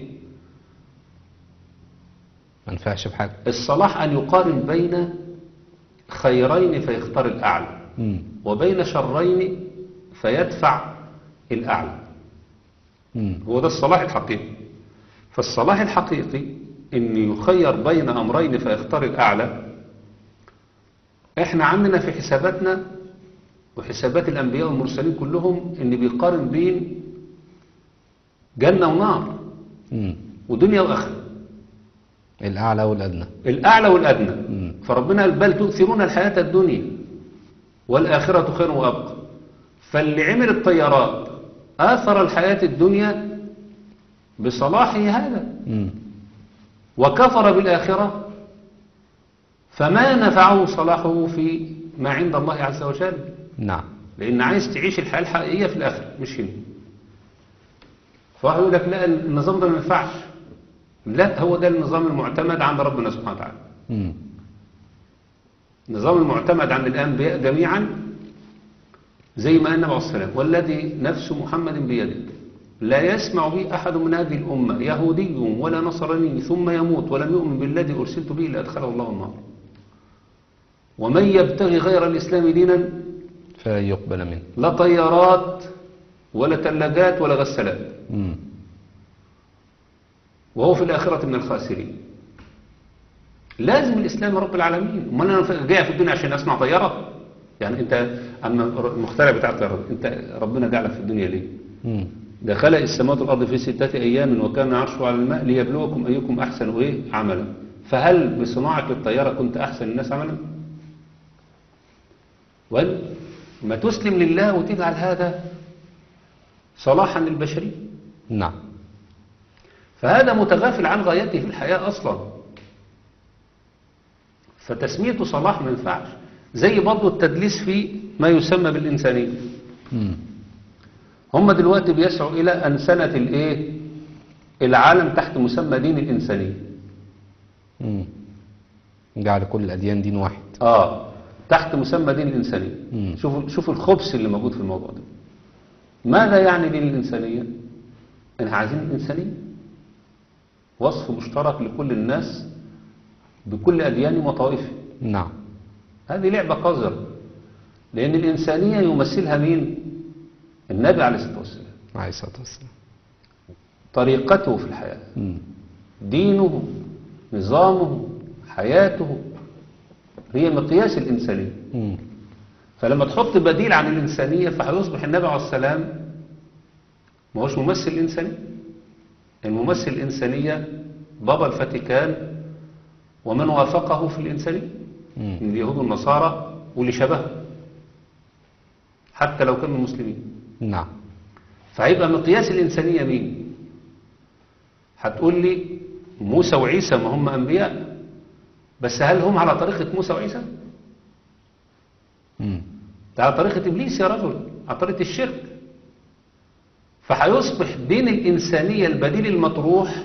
ما نفعش بحاجة. الصلاح أن يقارن بين خيرين فيختار الأعلى، مم. وبين شرين فيدفع الأعلى. مم. هو ده الصلاح الحقيقي. فالصلاح الحقيقي إن يخير بين أمرين فيختار الأعلى. إحنا عندنا في حساباتنا وحسابات الأنبياء والمرسلين كلهم إن بيقارن بين جنة ونار مم. ودنيا وآخرة، الأعلى والأدنى. الأعلى والأدنى. مم. فربنا قال بل تؤثرون الحياة الدنيا والآخرة خير وأبقى. فاللي عمل الطيارات آثر الحياة الدنيا بصلاحه هذا، مم. وكفر بالآخرة فما نفعه صلاحه في ما عند الله عز وجل. نعم. لأن عايز تعيش الحياة الحقيقية في الآخرة مش هنا. فواحد يقول لك لا النظام ده ما ينفعش. لا، هو ده النظام المعتمد عند ربنا سبحانه وتعالى. مم. النظام المعتمد عند الأنبياء جميعا زي ما النبي عليه الصلاة والسلام والذي نفس محمد بيده لا يسمع بي أحد من هذه الأمة يهودي ولا نصراني ثم يموت ولم يؤمن بالذي أرسلت به إلا أدخله الله النار. ومن يبتغي غير الإسلام دينا فلا يقبل منه. لا طيارات ولا ثلاجات ولا غسالات، مم. وهو في الآخرة من الخاسرين. لازم الإسلام رب العالمين. امال أنا جاي في الدنيا عشان أصنع طيارة؟ يعني أنت أما المخترع بتاع الطيارة أنت ربنا جعلك في الدنيا ليه؟ مم. ده خلق السماوات والأرض في ستة أيام وكان عرشه على الماء ليبلوكم أيكم أحسن إيه عملا. فهل بصناعة الطيارة كنت أحسن الناس عملا؟ وما تسلم لله وتجعل هذا صلاحا للبشرية. نعم. فهذا متغافل عن غايته في الحياة أصلا. فتسميته صلاح ما ينفعش. زي برضه التدليس في ما يسمى بالإنسانية. مم. هم دلوقتي بيسعوا إلى أنسنة الإيه؟ العالم تحت مسمى دين الإنسانية. مم. جعل كل الأديان دين واحد. آه تحت مسمى دين الإنسانية. مم. شوفوا شوفوا الخبث اللي موجود في الموضوع ده. ماذا يعني دين الإنسانية؟ إنها عايزين الإنسانية وصف مشترك لكل الناس بكل أديانهم وطوائفهم. النبي عليه الصلاة والسلام عليه الصلاة والسلام. طريقته في الحياة، مم. دينه، نظامه، حياته هي مقياس الإنسانية. مم. فلما تحط بديل عن الإنسانية فهيصبح النبي عليه السلام ما هوش ممثل الإنسانية. الممثل الإنسانية بابا الفاتيكان ومن وافقه في الإنسانية مم. من اليهود والنصارى واللي شبهه حتى لو كانوا مسلمين. نعم. فهيبقى مقياس الإنسانية مين؟ هتقول لي موسى وعيسى، ما هم أنبياء، بس هل هم على طريقة موسى وعيسى؟ مم. ده على طريقة إبليس يا رجل، على طريقة الشرك. فهيصبح دين الإنسانية البديل المطروح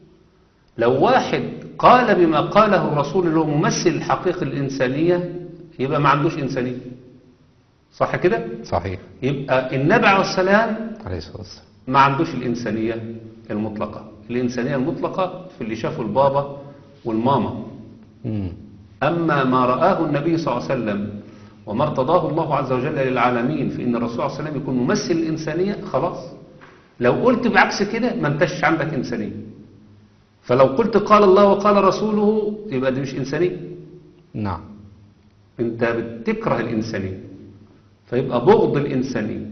لو واحد قال بما قاله الرسول اللي هو ممثل الحقيقة الإنسانية يبقى ما عندوش إنسانية. صح كده؟ صحيح. يبقى النبي عليه السلام عليه الصلاة والسلام. ما عندوش الإنسانية المطلقة. الإنسانية المطلقة في اللي شافه البابا والماما. مم. أما ما رآه النبي صلى الله عليه وسلم وما ارتضاه الله عز وجل للعالمين في أن الرسول صلى الله عليه وسلم يكون ممثل الإنسانية، خلاص. لو قلت بعكس كده ما انتش عندك إنسانية. فلو قلت قال الله وقال رسوله يبقى دي مش إنسانية. نعم. انت بتكره الإنسانية فيبقى بغض الإنسانية.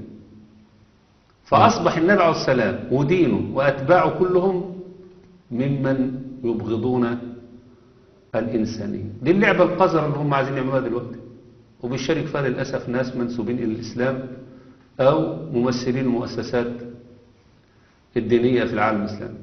فأصبح النبي عليه السلام ودينه وأتباعه كلهم ممن يبغضون الإنسانية. دي اللعبة القذرة اللي هم عايزين يعملوها دلوقتي، وبيشارك فيها للأسف ناس منسوبين إلى الإسلام أو ممثلين المؤسسات الدينية في العالم الإسلامي.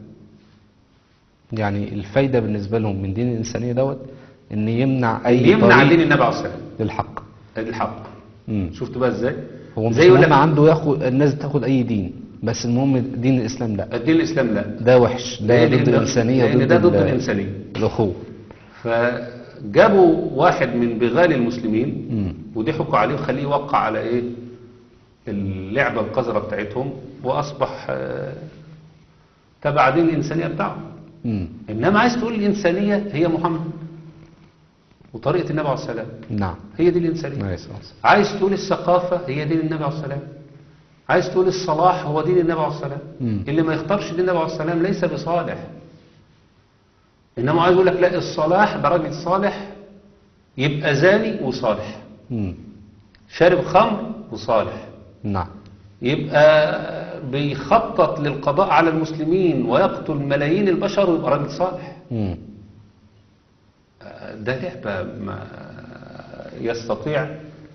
يعني الفايدة بالنسبة لهم من دين الإنسانية دوت إن يمنع أي يمنع طريق دين النبي عليه السلام للحق. الحق. مم. شفت بقى ازاي؟ هو مش زي يقول مهم لك عنده ياخد الناس تاخد أي دين، بس المهم دين الإسلام لا، الدين الإسلام لا، ده وحش، ده لأن ضد الإنسانية، لأن ده ضد ال- الإنسانية. الأخوة. فجابوا واحد من بغال المسلمين مم. وضحكوا عليه وخليه يوقع على ايه اللعبة القذرة بتاعتهم، وأصبح آه، تبع دين الإنسانية بتاعه. مم. إنما عايز تقول الإنسانية هي محمد وطريقة النبي عليه السلام، نعم. هي دي الإنسانية. عليه الصلاة والسلام. عايز تقول الثقافة هي دين النبي عليه السلام. عايز تقول الصلاح هو دين النبي عليه السلام. مم. اللي ما يختارش دين النبي عليه السلام ليس بصالح. إنما عايز يقول لك لا، الصلاح ده راجل صالح يبقى زاني وصالح، مم. شارب خمر وصالح، نعم. يبقى بيخطط للقضاء على المسلمين ويقتل ملايين البشر ويبقى راجل صالح. مم. ده لعبة ما يستطيع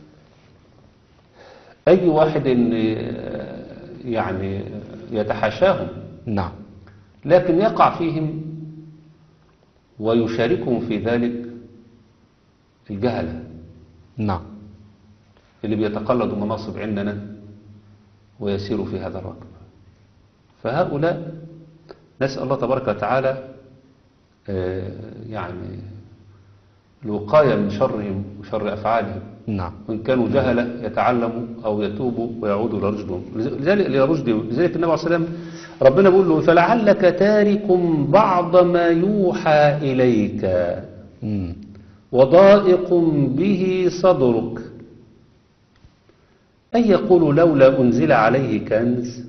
أي واحد إن يعني يتحاشاهم، نعم. لكن يقع فيهم ويشاركهم في ذلك الجهلة نعم. اللي بيتقلدوا مناصب عندنا ويسيروا في هذا الركب. فهؤلاء نسأل الله تبارك وتعالى آه، يعني الوقاية من شرهم وشر أفعالهم، نعم. وإن كانوا جهلة يتعلموا أو يتوبوا ويعودوا إلى رشدهم. لذلك إلى رشدهم. لذلك النبي عليه الصلاة والسلام ربنا بيقول له فلعلك تارك بعض ما يوحى إليك مم. وضائق به صدرك أن يقول لولا أنزل عليه كنز.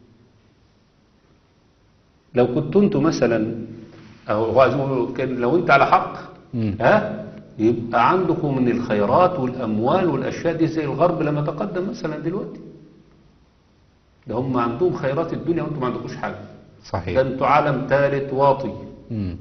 لو كنت أنت مثلا أو هو عايز يقول كان لو أنت على حق مم. ها يبقى عندكم من الخيرات والأموال والأشياء دي زي الغرب لما تقدم مثلا دلوقتي. ده هم عندهم خيرات الدنيا وأنتم ما عندكوش حاجة. ده صحيح. أنتوا عالم ثالث واطي. مم.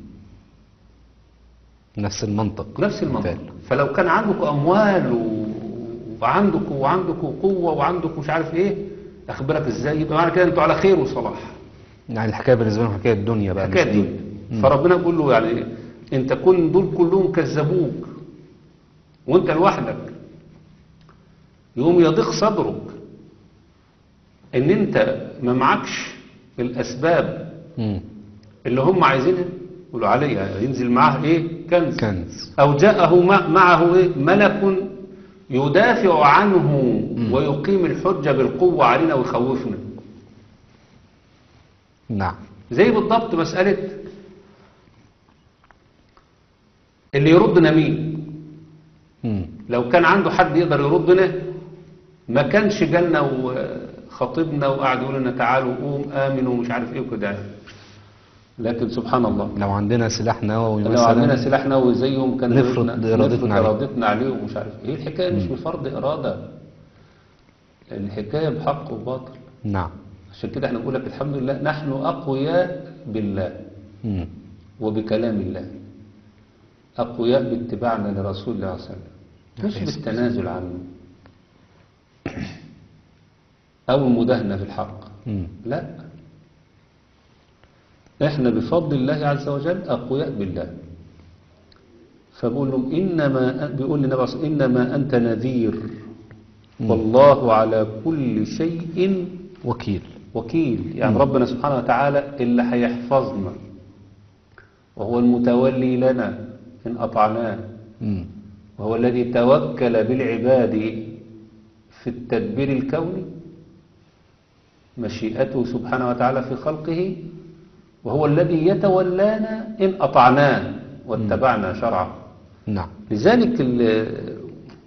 نفس المنطق. نفس المنطق. مثال. فلو كان عندكم أموال و... وعندكم وعندكم قوة وعندكم مش عارف إيه أخبرك إزاي، يبقى معنى كده أنتوا على خير وصلاح. يعني الحكاية بالنسبة لهم حكاية الدنيا بقى، حكاية مش دي. دين. فربنا بيقول له يعني انت كن دول كلهم كذبوك وانت لوحدك، يقوم يضيق صدرك ان انت ما معكش الاسباب مم. اللي هم عايزينها. يقولوا عليها ينزل معاه ايه كنز, كنز. او جاءه معه ايه ملك يدافع عنه مم. ويقيم الحجة بالقوة علينا ويخوفنا. نعم. زي بالضبط مسألة اللي يردنا مين. مم. لو كان عنده حد يقدر يردنا ما كانش جالنا خطبنا وقعد يقول لنا تعالوا قوم آمنوا ومش عارف إيه وكده. لكن سبحان الله لو عندنا سلاح نووي لو مثلا عندنا سلاح نووي زيهم كان نفرض نفرض إرادتنا عليه. إرادتنا عليه ومش عارف إيه. الحكاية مش بفرض إرادة، الحكاية بحق وباطل. نعم. عشان كده احنا بنقول لك الحمد لله نحن أقوياء بالله مم. وبكلام الله، أقوياء باتباعنا لرسول الله صلى الله عليه وسلم، مش عليه الصلاة بالتنازل عنه أو المداهنة في الحق. مم. لا، احنا بفضل الله عز وجل أقوياء بالله. فبقول لهم إنما بيقول لنا بس إنما أنت نذير والله على كل شيء وكيل. وكيل. يعني ربنا سبحانه وتعالى اللي هيحفظنا وهو المتولي لنا إن أطعناه، مم. وهو الذي توكل بالعباد في التدبير الكوني، مشيئته سبحانه وتعالى في خلقه، وهو الذي يتولانا إن أطعناه واتبعنا شرعه. نعم. لذلك ال-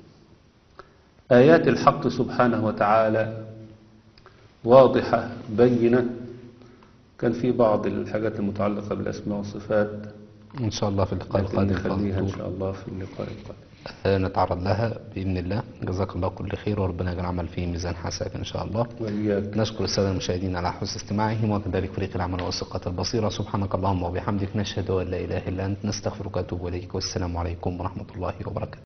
آيات الحق سبحانه وتعالى واضحة بينة. كان في بعض الحاجات المتعلقة بالأسماء والصفات إن شاء الله في اللقاء لكن القادم نخليها إن فضل شاء الله في اللقاء القادم. آه، نتعرض لها بإذن الله. جزاك الله كل خير وربنا يجعل العمل فيه ميزان حسنات إن شاء الله. وإياك. نشكر السادة المشاهدين على حسن استماعهم وكذلك فريق العمل والثقة البصيرة. سبحانك اللهم وبحمدك نشهد أن لا إله إلا أنت نستغفرك ونتوب إليك والسلام عليكم ورحمة الله وبركاته.